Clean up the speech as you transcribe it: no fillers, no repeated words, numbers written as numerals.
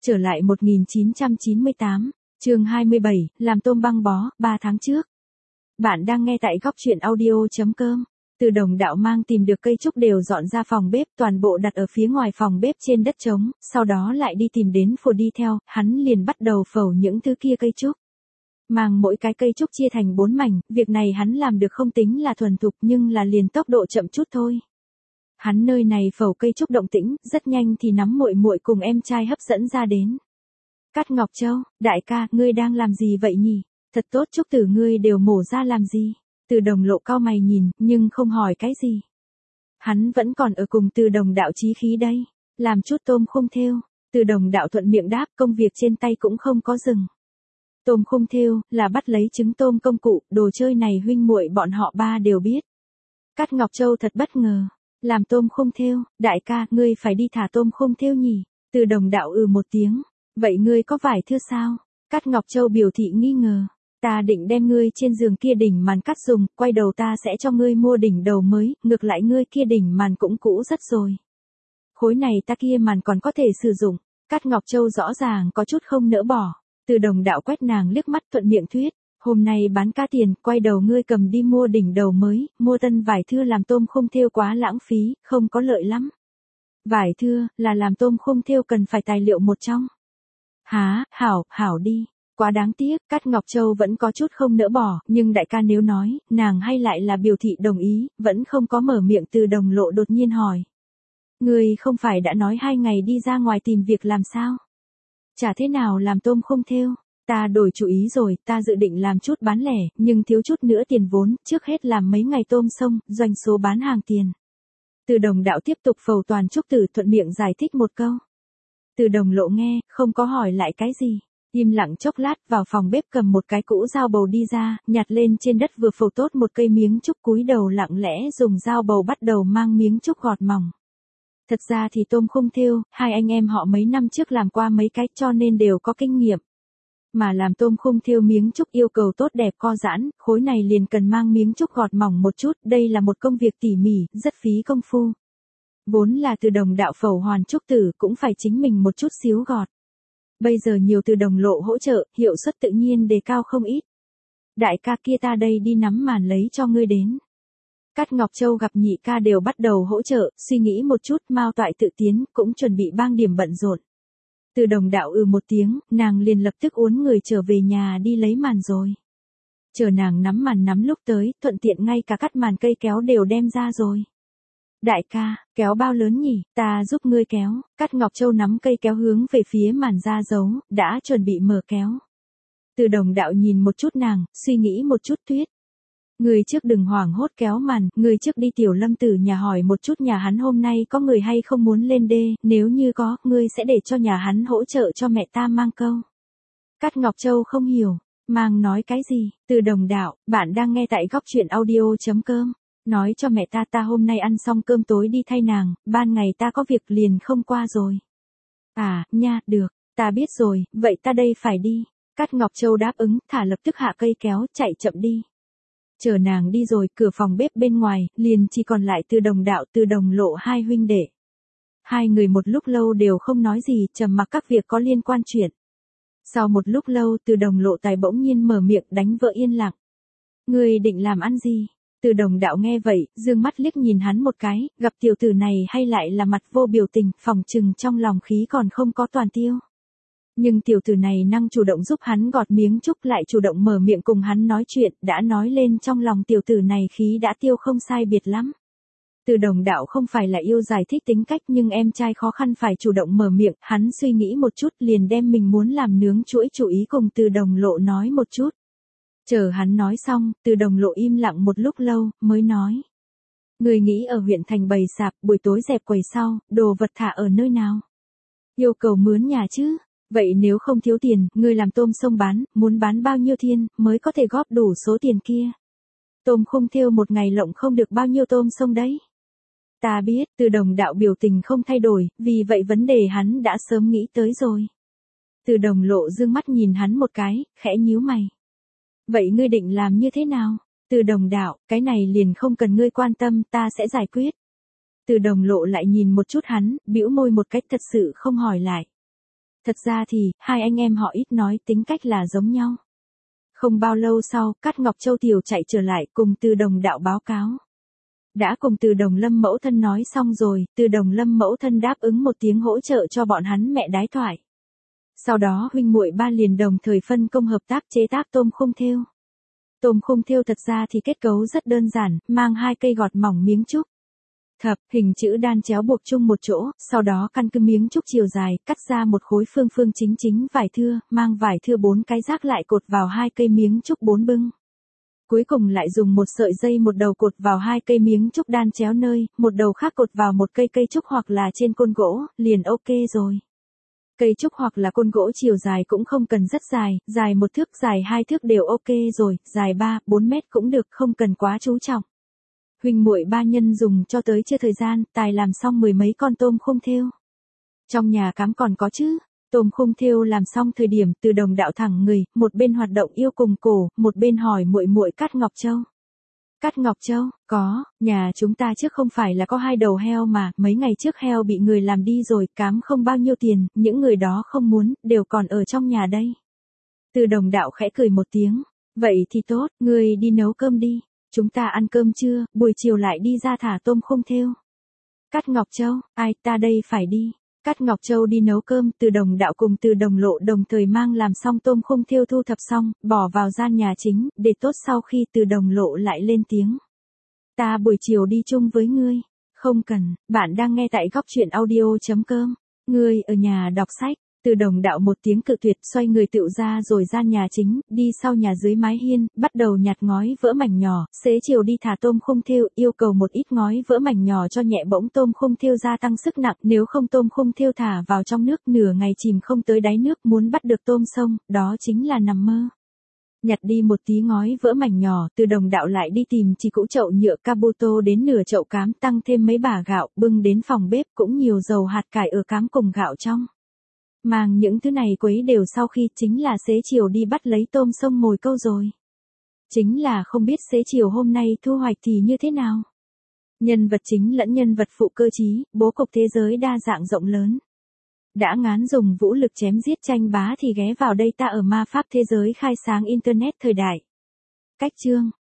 Trở lại 1998, chương 27, làm tôm băng bó, 3 tháng trước. Bạn đang nghe tại góc chuyện audio.com. Từ Đồng Đạo mang tìm được cây trúc đều dọn ra phòng bếp, toàn bộ đặt ở phía ngoài phòng bếp trên đất trống, sau đó lại đi tìm đến phù đi theo, hắn liền bắt đầu phẩu những thứ kia cây trúc. Mang mỗi cái cây trúc chia thành 4 mảnh, việc này hắn làm được không tính là thuần thục nhưng là liền tốc độ chậm chút thôi. Hắn nơi này phẩu cây trúc động tĩnh, rất nhanh thì nắm muội muội cùng em trai hấp dẫn ra đến. Cát Ngọc Châu, đại ca, ngươi đang làm gì vậy nhỉ? Thật tốt, trúc tử ngươi đều mổ ra làm gì? Từ Đồng Lộ cau mày nhìn, nhưng không hỏi cái gì. Hắn vẫn còn ở cùng Từ Đồng Đạo chí khí đây, làm chút tôm khung thêu. Từ Đồng Đạo thuận miệng đáp, công việc trên tay cũng không có dừng. Tôm khung thêu là bắt lấy trứng tôm công cụ, đồ chơi này huynh muội bọn họ ba đều biết. Cát Ngọc Châu thật bất ngờ, làm tôm khung thêu, đại ca, ngươi phải đi thả tôm khung thêu nhỉ? Từ Đồng Đạo một tiếng, vậy ngươi có vải thưa sao? Cát Ngọc Châu biểu thị nghi ngờ, ta định đem ngươi trên giường kia đỉnh màn cắt dùng, quay đầu ta sẽ cho ngươi mua đỉnh đầu mới, ngược lại ngươi kia đỉnh màn cũng cũ rất rồi. Khối này ta kia màn còn có thể sử dụng. Cát Ngọc Châu rõ ràng có chút không nỡ bỏ. Từ Đồng Đạo quét nàng liếc mắt thuận miệng thuyết, hôm nay bán cá tiền, quay đầu ngươi cầm đi mua đỉnh đầu mới, mua tân vải thưa làm tôm khung thêu quá lãng phí, không có lợi lắm. Vải thưa là làm tôm khung thêu cần phải tài liệu một trong. Hả, hảo đi. Quá đáng tiếc, Cát Ngọc Châu vẫn có chút không nỡ bỏ, nhưng đại ca nếu nói, nàng hay lại là biểu thị đồng ý, vẫn không có mở miệng. Từ Đồng Lộ đột nhiên hỏi. Ngươi không phải đã nói 2 ngày đi ra ngoài tìm việc làm sao? Chả thế nào làm tôm khung thêu, ta đổi chủ ý rồi, ta dự định làm chút bán lẻ, nhưng thiếu chút nữa tiền vốn, trước hết làm mấy ngày tôm sông, doanh số bán hàng tiền. Từ Đồng Đạo tiếp tục phầu toàn trúc tử thuận miệng giải thích một câu. Từ Đồng Lộ nghe, không có hỏi lại cái gì, im lặng chốc lát vào phòng bếp cầm một cái cũ dao bầu đi ra, nhặt lên trên đất vừa phầu tốt một cây miếng trúc cúi đầu lặng lẽ dùng dao bầu bắt đầu mang miếng trúc gọt mỏng. Thật ra thì tôm khung thêu, hai anh em họ mấy năm trước làm qua mấy cái cho nên đều có kinh nghiệm. Mà làm tôm khung thêu miếng trúc yêu cầu tốt đẹp co giãn, khối này liền cần mang miếng trúc gọt mỏng một chút, đây là một công việc tỉ mỉ, rất phí công phu. Vốn là Từ Đồng Đạo phẩu hoàn trúc tử cũng phải chính mình một chút xíu gọt. Bây giờ nhiều Từ Đồng Lộ hỗ trợ, hiệu suất tự nhiên đề cao không ít. Đại ca kia ta đây đi nắm màn lấy cho ngươi đến. Cát Ngọc Châu gặp nhị ca đều bắt đầu hỗ trợ, suy nghĩ một chút, Mao Toại tự tiến, cũng chuẩn bị bang điểm bận rộn. Từ Đồng Đạo một tiếng, nàng liền lập tức uốn người trở về nhà đi lấy màn rồi. Chờ nàng nắm màn nắm lúc tới, thuận tiện ngay cả cắt màn cây kéo đều đem ra rồi. Đại ca, kéo bao lớn nhỉ, ta giúp ngươi kéo. Cát Ngọc Châu nắm cây kéo hướng về phía màn ra giấu, đã chuẩn bị mở kéo. Từ Đồng Đạo nhìn một chút nàng, suy nghĩ một chút thuyết. Người trước đừng hoảng hốt kéo màn, người trước đi Tiểu Lâm Tử nhà hỏi một chút nhà hắn hôm nay có người hay không muốn lên đê, nếu như có, ngươi sẽ để cho nhà hắn hỗ trợ cho mẹ ta mang câu. Cát Ngọc Châu không hiểu, mang nói cái gì? Từ Đồng Đạo, bạn đang nghe tại góc chuyện audio.com, nói cho mẹ ta hôm nay ăn xong cơm tối đi thay nàng, ban ngày ta có việc liền không qua rồi. À, nha, được, ta biết rồi, vậy ta đây phải đi. Cát Ngọc Châu đáp ứng, thả lập tức hạ cây kéo, chạy chậm đi. Chờ nàng đi rồi, cửa phòng bếp bên ngoài, liền chỉ còn lại Từ Đồng Đạo, Từ Đồng Lộ hai huynh đệ. Hai người một lúc lâu đều không nói gì, trầm mặc các việc có liên quan chuyện. Sau một lúc lâu, Từ Đồng Lộ tài bỗng nhiên mở miệng đánh vỡ yên lặng. Ngươi định làm ăn gì? Từ Đồng Đạo nghe vậy, dương mắt liếc nhìn hắn một cái, gặp tiểu tử này hay lại là mặt vô biểu tình, phỏng chừng trong lòng khí còn không có toàn tiêu. Nhưng tiểu tử này năng chủ động giúp hắn gọt miếng trúc, lại chủ động mở miệng cùng hắn nói chuyện, đã nói lên trong lòng tiểu tử này khí đã tiêu không sai biệt lắm. Từ Đồng Đạo không phải là yêu giải thích tính cách, nhưng em trai khó khăn phải chủ động mở miệng, hắn suy nghĩ một chút liền đem mình muốn làm nướng chuỗi chủ ý cùng Từ Đồng Lộ nói một chút. Chờ hắn nói xong, Từ Đồng Lộ im lặng một lúc lâu, mới nói. Người nghĩ ở huyện thành bày sạp, buổi tối dẹp quầy sau, đồ vật thả ở nơi nào? Yêu cầu mướn nhà chứ? Vậy nếu không thiếu tiền, ngươi làm tôm sông bán, muốn bán bao nhiêu thiên, mới có thể góp đủ số tiền kia? Tôm khung thêu một ngày lộng không được bao nhiêu tôm sông đấy. Ta biết, Từ Đồng Đạo biểu tình không thay đổi, vì vậy vấn đề hắn đã sớm nghĩ tới rồi. Từ Đồng Lộ dương mắt nhìn hắn một cái, khẽ nhíu mày. Vậy ngươi định làm như thế nào? Từ Đồng Đạo, cái này liền không cần ngươi quan tâm, ta sẽ giải quyết. Từ Đồng Lộ lại nhìn một chút hắn, bĩu môi một cách thật sự không hỏi lại. Thật ra thì, hai anh em họ ít nói tính cách là giống nhau. Không bao lâu sau, Cát Ngọc Châu Tiểu chạy trở lại cùng Từ Đồng đạo báo cáo. Đã cùng Từ Đồng Lâm mẫu thân nói xong rồi, Từ Đồng Lâm mẫu thân đáp ứng một tiếng hỗ trợ cho bọn hắn mẹ đái thoại. Sau đó huynh muội ba liền đồng thời phân công hợp tác chế tác tôm khung thêu. Tôm khung thêu thật ra thì kết cấu rất đơn giản, mang hai cây gọt mỏng miếng trúc. Thập, hình chữ đan chéo buộc chung một chỗ, sau đó căn cứ miếng trúc chiều dài, cắt ra một khối phương phương chính chính vải thưa, mang vải thưa 4 cái rác lại cột vào hai cây miếng trúc 4 bưng. Cuối cùng lại dùng một sợi dây một đầu cột vào hai cây miếng trúc đan chéo nơi, một đầu khác cột vào một cây trúc hoặc là trên côn gỗ, liền ok rồi. Cây trúc hoặc là côn gỗ chiều dài cũng không cần rất dài, dài 1 thước, dài 2 thước đều ok rồi, dài 3, 4 mét cũng được, không cần quá chú trọng. Huynh muội ba nhân dùng cho tới chưa thời gian, tài làm xong 10 mấy con tôm khung thêu. Trong nhà cám còn có chứ, tôm khung thêu làm xong thời điểm Từ Đồng đạo thẳng người, một bên hoạt động yêu cùng cổ, một bên hỏi muội muội Cát Ngọc Châu. Cát Ngọc Châu, có, nhà chúng ta trước không phải là có 2 đầu heo mà, mấy ngày trước heo bị người làm đi rồi, cám không bao nhiêu tiền, những người đó không muốn, đều còn ở trong nhà đây. Từ Đồng đạo khẽ cười một tiếng, vậy thì tốt, ngươi đi nấu cơm đi, chúng ta ăn cơm trưa, buổi chiều lại đi ra thả tôm khung thêu. Cát Ngọc Châu, ai ta đây phải đi. Cát Ngọc Châu đi nấu cơm, Từ Đồng đạo cùng Từ Đồng Lộ đồng thời mang làm xong tôm khung thêu thu thập xong, bỏ vào gian nhà chính, để tốt sau khi Từ Đồng Lộ lại lên tiếng. Ta buổi chiều đi chung với ngươi. Không cần, bạn đang nghe tại góc truyện audio.com. Ngươi ở nhà đọc sách. Từ Đồng đạo một tiếng cự tuyệt, xoay người tựu ra rồi ra nhà chính, đi sau nhà dưới mái hiên, bắt đầu nhặt ngói vỡ mảnh nhỏ, xế chiều đi thả tôm khung thêu, yêu cầu một ít ngói vỡ mảnh nhỏ cho nhẹ bỗng tôm khung thêu gia tăng sức nặng, nếu không tôm khung thêu thả vào trong nước nửa ngày chìm không tới đáy nước, muốn bắt được tôm sông, đó chính là nằm mơ. Nhặt đi một tí ngói vỡ mảnh nhỏ, Từ Đồng đạo lại đi tìm chỉ cũ chậu nhựa Kabuto đến nửa chậu cám, tăng thêm mấy bả gạo, bưng đến phòng bếp, cũng nhiều dầu hạt cải ở cám cùng gạo trong. Mang những thứ này quấy đều sau khi chính là xế chiều đi bắt lấy tôm sông mồi câu rồi. Chính là không biết xế chiều hôm nay thu hoạch thì như thế nào. Nhân vật chính lẫn nhân vật phụ cơ trí, bố cục thế giới đa dạng rộng lớn. Đã ngán dùng vũ lực chém giết tranh bá thì ghé vào đây ta ở ma pháp thế giới khai sáng internet thời đại. Cách chương